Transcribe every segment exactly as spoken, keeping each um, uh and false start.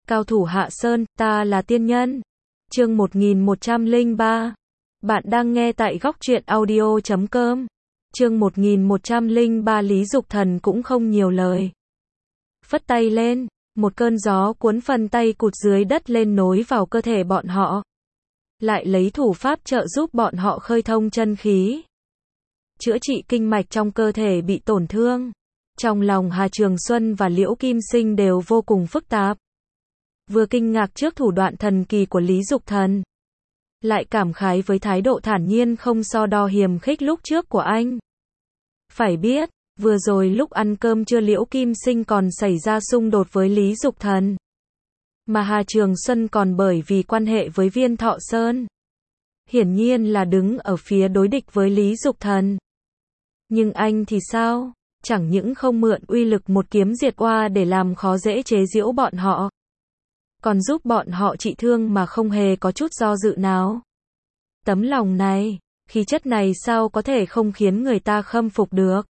Cao thủ Hạ Sơn, ta là tiên nhân. Chương một nghìn một trăm lẻ ba. Bạn đang nghe tại góc truyện audio chấm com. Chương một nghìn một trăm lẻ ba. Lý Dục Thần cũng không nhiều lời. Phất tay lên, một cơn gió cuốn phần tay cụt dưới đất lên nối vào cơ thể bọn họ. Lại lấy thủ pháp trợ giúp bọn họ khơi thông chân khí. Chữa trị kinh mạch trong cơ thể bị tổn thương. Trong lòng Hà Trường Xuân và Liễu Kim Sinh đều vô cùng phức tạp. Vừa kinh ngạc trước thủ đoạn thần kỳ của Lý Dục Thần, lại cảm khái với thái độ thản nhiên không so đo hiềm khích lúc trước của anh. Phải biết, vừa rồi lúc ăn cơm trưa Liễu Kim Sinh còn xảy ra xung đột với Lý Dục Thần. Mà Hà Trường Xuân còn bởi vì quan hệ với Viên Thọ Sơn. Hiển nhiên là đứng ở phía đối địch với Lý Dục Thần. Nhưng anh thì sao? Chẳng những không mượn uy lực một kiếm diệt oa để làm khó dễ chế giễu bọn họ, còn giúp bọn họ trị thương mà không hề có chút do dự nào. Tấm lòng này, khí chất này sao có thể không khiến người ta khâm phục được.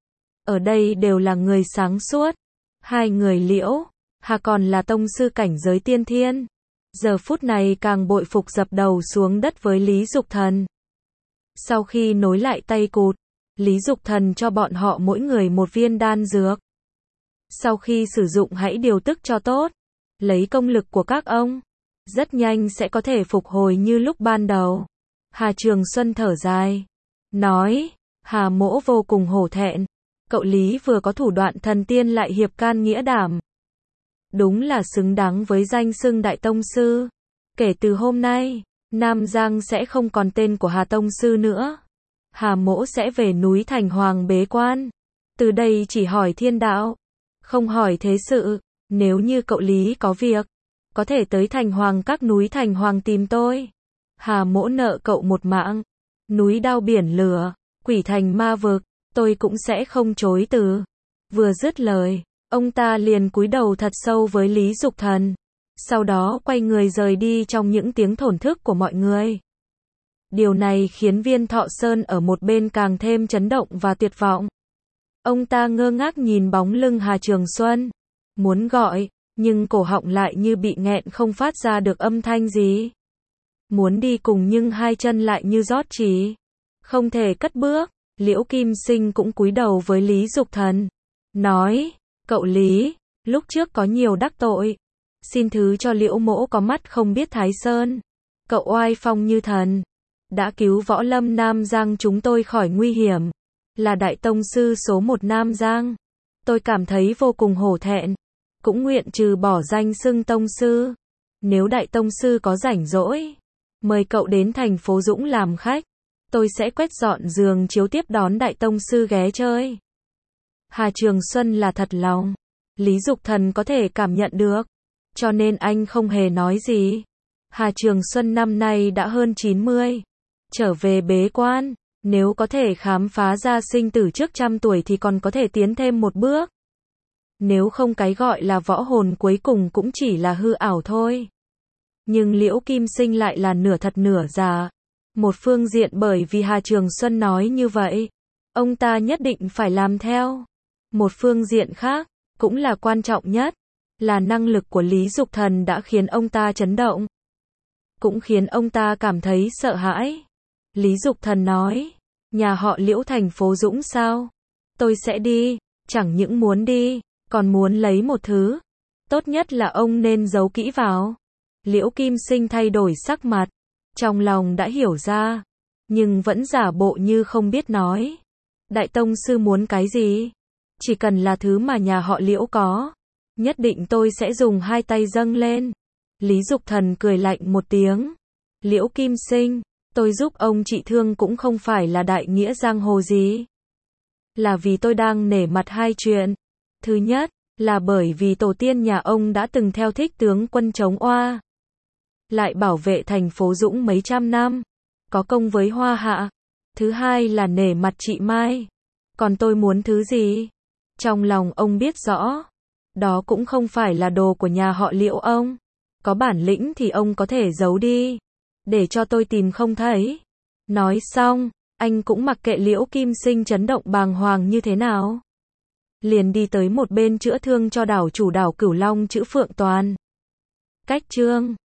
Ở đây đều là người sáng suốt. Hai người Liễu, Hà còn là tông sư cảnh giới tiên thiên. Giờ phút này càng bội phục dập đầu xuống đất với Lý Dục Thần. Sau khi nối lại tay cụt, Lý Dục Thần cho bọn họ mỗi người một viên đan dược. Sau khi sử dụng hãy điều tức cho tốt. Lấy công lực của các ông, rất nhanh sẽ có thể phục hồi như lúc ban đầu. Hà Trường Xuân thở dài, nói, Hà mỗ vô cùng hổ thẹn. Cậu Lý vừa có thủ đoạn thần tiên lại hiệp can nghĩa đảm. Đúng là xứng đáng với danh xưng Đại Tông Sư. Kể từ hôm nay, Nam Giang sẽ không còn tên của Hà Tông Sư nữa. Hà mỗ sẽ về núi Thành Hoàng bế quan. Từ đây chỉ hỏi thiên đạo, không hỏi thế sự. Nếu như cậu Lý có việc, có thể tới Thành Hoàng các núi Thành Hoàng tìm tôi. Hà mỗ nợ cậu một mạng. Núi đao biển lửa, quỷ thành ma vực, tôi cũng sẽ không chối từ. Vừa dứt lời, ông ta liền cúi đầu thật sâu với Lý Dục Thần. Sau đó quay người rời đi trong những tiếng thổn thức của mọi người. Điều này khiến Viên Thọ Sơn ở một bên càng thêm chấn động và tuyệt vọng. Ông ta ngơ ngác nhìn bóng lưng Hà Trường Xuân. Muốn gọi, nhưng cổ họng lại như bị nghẹn không phát ra được âm thanh gì. Muốn đi cùng nhưng hai chân lại như rót chỉ. Không thể cất bước. Liễu Kim Sinh cũng cúi đầu với Lý Dục Thần. Nói, cậu Lý, lúc trước có nhiều đắc tội. Xin thứ cho Liễu mỗ có mắt không biết Thái Sơn. Cậu oai phong như thần. Đã cứu võ lâm Nam Giang chúng tôi khỏi nguy hiểm. Là Đại Tông Sư số một Nam Giang. Tôi cảm thấy vô cùng hổ thẹn. Cũng nguyện trừ bỏ danh xưng Tông Sư. Nếu Đại Tông Sư có rảnh rỗi, mời cậu đến thành phố Dũng làm khách. Tôi sẽ quét dọn giường chiếu tiếp đón Đại Tông Sư ghé chơi. Hà Trường Xuân là thật lòng. Lý Dục Thần có thể cảm nhận được. Cho nên anh không hề nói gì. Hà Trường Xuân năm nay đã hơn chín mươi. Trở về bế quan. Nếu có thể khám phá ra sinh tử trước trăm tuổi thì còn có thể tiến thêm một bước. Nếu không cái gọi là võ hồn cuối cùng cũng chỉ là hư ảo thôi. Nhưng Liễu Kim Sinh lại là nửa thật nửa giả. Một phương diện bởi vì Hà Trường Xuân nói như vậy, ông ta nhất định phải làm theo. Một phương diện khác, cũng là quan trọng nhất, là năng lực của Lý Dục Thần đã khiến ông ta chấn động. Cũng khiến ông ta cảm thấy sợ hãi. Lý Dục Thần nói, nhà họ Liễu thành phố Dũng sao? Tôi sẽ đi, chẳng những muốn đi, còn muốn lấy một thứ. Tốt nhất là ông nên giấu kỹ vào. Liễu Kim Sinh thay đổi sắc mặt. Trong lòng đã hiểu ra. Nhưng vẫn giả bộ như không biết nói. Đại Tông Sư muốn cái gì? Chỉ cần là thứ mà nhà họ Liễu có. Nhất định tôi sẽ dùng hai tay dâng lên. Lý Dục Thần cười lạnh một tiếng. Liễu Kim Sinh, tôi giúp ông trị thương cũng không phải là đại nghĩa giang hồ gì. Là vì tôi đang nể mặt hai chuyện. Thứ nhất, là bởi vì tổ tiên nhà ông đã từng theo thích tướng quân chống oa. Lại bảo vệ thành phố Dũng mấy trăm năm. Có công với Hoa Hạ. Thứ hai là nể mặt chị Mai. Còn tôi muốn thứ gì? Trong lòng ông biết rõ. Đó cũng không phải là đồ của nhà họ Liễu ông. Có bản lĩnh thì ông có thể giấu đi. Để cho tôi tìm không thấy. Nói xong, anh cũng mặc kệ Liễu Kim Sinh chấn động bàng hoàng như thế nào. Liền đi tới một bên chữa thương cho đảo chủ đảo Cửu Long Chữ Phượng Toàn. Cách chương